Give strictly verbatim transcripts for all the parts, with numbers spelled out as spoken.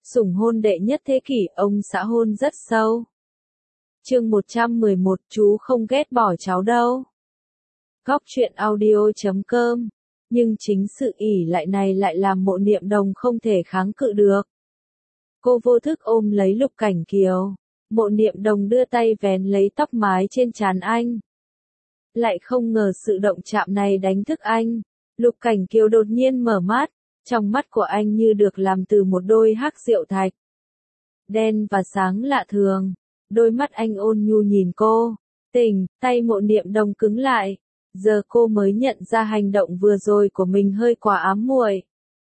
Sủng hôn đệ nhất thế kỷ, ông xã hôn rất sâu. Chương một trăm mười một, chú không ghét bỏ cháu đâu. Góc truyện audio chấm com. Nhưng chính sự ỷ lại này lại làm Mộ Niệm Đồng không thể kháng cự được. Cô vô thức ôm lấy Lục Cảnh Kiều. Mộ Niệm Đồng đưa tay vén lấy tóc mái trên trán anh. Lại không ngờ sự động chạm này đánh thức anh. Lục Cảnh Kiều đột nhiên mở mắt. Trong mắt của anh như được làm từ một đôi hắc rượu thạch. Đen và sáng lạ thường. Đôi mắt anh ôn nhu nhìn cô. Tỉnh, tay Mộ Niệm Đồng cứng lại. Giờ cô mới nhận ra hành động vừa rồi của mình hơi quá ám muội.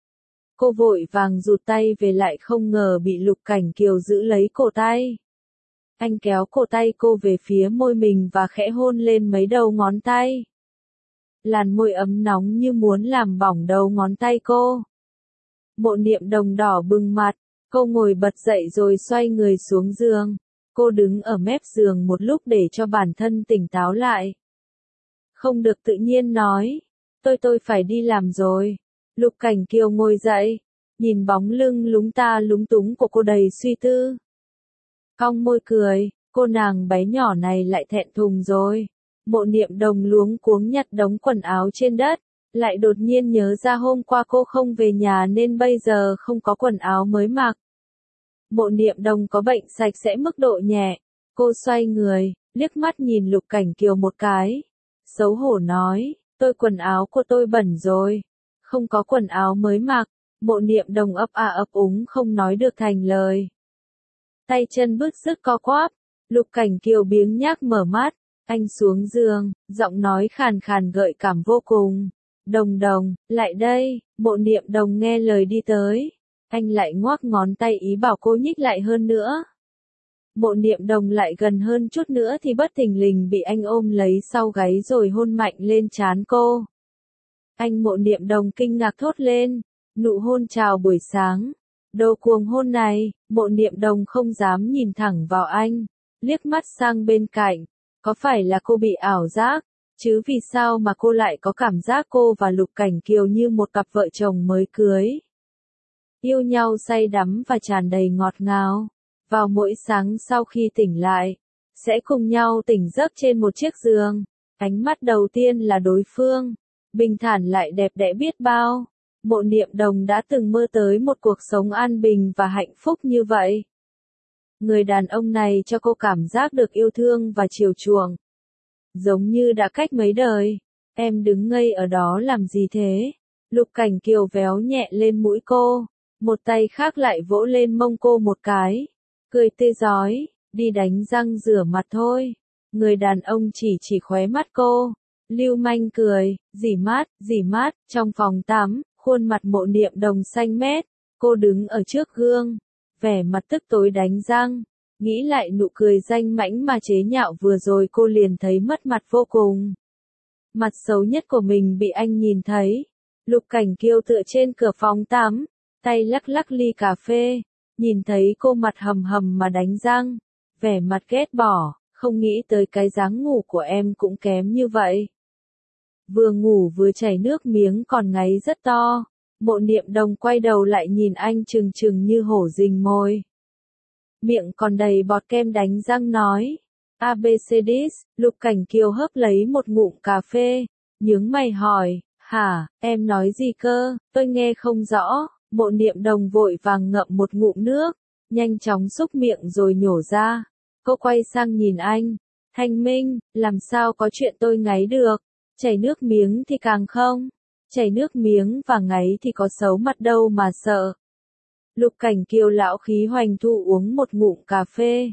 Cô vội vàng rụt tay về lại không ngờ bị Lục Cảnh Kiều giữ lấy cổ tay. Anh kéo cổ tay cô về phía môi mình và khẽ hôn lên mấy đầu ngón tay. Làn môi ấm nóng như muốn làm bỏng đầu ngón tay cô. Mộ Niệm Đồng đỏ bừng mặt, cô ngồi bật dậy rồi xoay người xuống giường. Cô đứng ở mép giường một lúc để cho bản thân tỉnh táo lại. Không được tự nhiên nói, tôi tôi phải đi làm rồi. Lục Cảnh Kiều ngồi dậy, nhìn bóng lưng lúng ta lúng túng của cô đầy suy tư. Cong môi cười, cô nàng bé nhỏ này lại thẹn thùng rồi. Mộ Niệm Đồng luống cuống nhặt đống quần áo trên đất, lại đột nhiên nhớ ra hôm qua cô không về nhà nên bây giờ không có quần áo mới mặc. Mộ Niệm Đồng có bệnh sạch sẽ mức độ nhẹ, cô xoay người, liếc mắt nhìn Lục Cảnh Kiều một cái. Xấu hổ nói, tôi quần áo của tôi bẩn rồi, không có quần áo mới mặc. Mộ Niệm Đồng ấp a ấp úng không nói được thành lời. Tay chân bứt rứt co quắp, Lục Cảnh Kiều biếng nhác mở mắt, anh xuống giường, giọng nói khàn khàn gợi cảm vô cùng. Đồng Đồng, lại đây. Mộ Niệm Đồng nghe lời đi tới. Anh lại ngoắc ngón tay ý bảo cô nhích lại hơn nữa. Mộ Niệm Đồng lại gần hơn chút nữa thì bất thình lình bị anh ôm lấy sau gáy rồi hôn mạnh lên trán cô. Anh Mộ Niệm Đồng kinh ngạc thốt lên, nụ hôn chào buổi sáng. Đồ cuồng hôn này, Mộ Niệm Đồng không dám nhìn thẳng vào anh, liếc mắt sang bên cạnh. Có phải là cô bị ảo giác? Chứ vì sao mà cô lại có cảm giác cô và Lục Cảnh Kiều như một cặp vợ chồng mới cưới. Yêu nhau say đắm và tràn đầy ngọt ngào. Vào mỗi sáng sau khi tỉnh lại, sẽ cùng nhau tỉnh giấc trên một chiếc giường. Ánh mắt đầu tiên là đối phương, bình thản lại đẹp đẽ biết bao. Mộ Niệm Đồng đã từng mơ tới một cuộc sống an bình và hạnh phúc như vậy. Người đàn ông này cho cô cảm giác được yêu thương và chiều chuộng. Giống như đã cách mấy đời. Em đứng ngây ở đó làm gì thế? Lục Cảnh Kiều véo nhẹ lên mũi cô, một tay khác lại vỗ lên mông cô một cái. Cười tươi rói, đi đánh răng rửa mặt thôi. Người đàn ông chỉ chỉ khóe mắt cô. Lưu manh cười, rỉ mát, rỉ mát, trong phòng tắm, khuôn mặt Mộ Niệm Đồng xanh mét. Cô đứng ở trước gương, vẻ mặt tức tối đánh răng. Nghĩ lại nụ cười danh mãnh mà chế nhạo vừa rồi cô liền thấy mất mặt vô cùng. Mặt xấu nhất của mình bị anh nhìn thấy. Lục Cảnh Kiều tựa trên cửa phòng tắm, tay lắc lắc ly cà phê, nhìn thấy cô mặt hầm hầm mà đánh răng, vẻ mặt ghét bỏ, không nghĩ tới cái dáng ngủ của em cũng kém như vậy. Vừa ngủ vừa chảy nước miếng còn ngáy rất to. Mộ Niệm Đồng quay đầu lại nhìn anh trừng trừng như hổ rình mồi. Miệng còn đầy bọt kem đánh răng nói. a bê xê đê, Lục Cảnh Kiều hớp lấy một ngụm cà phê, nhướng mày hỏi, hả, em nói gì cơ, tôi nghe không rõ. Mộ Niệm Đồng vội vàng ngậm một ngụm nước, nhanh chóng xúc miệng rồi nhổ ra. Cô quay sang nhìn anh, Thanh Minh, làm sao có chuyện tôi ngáy được, chảy nước miếng thì càng không, chảy nước miếng và ngáy thì có xấu mặt đâu mà sợ. Lục Cảnh Kiều lão khí hoành thu uống một ngụm cà phê.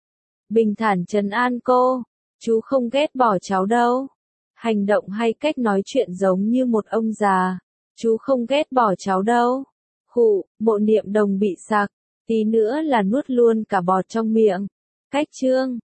Bình thản trấn an cô, chú không ghét bỏ cháu đâu. Hành động hay cách nói chuyện giống như một ông già, chú không ghét bỏ cháu đâu. Khụ, Mộ Niệm Đồng bị sặc, tí nữa là nuốt luôn cả bọt trong miệng. Cách chương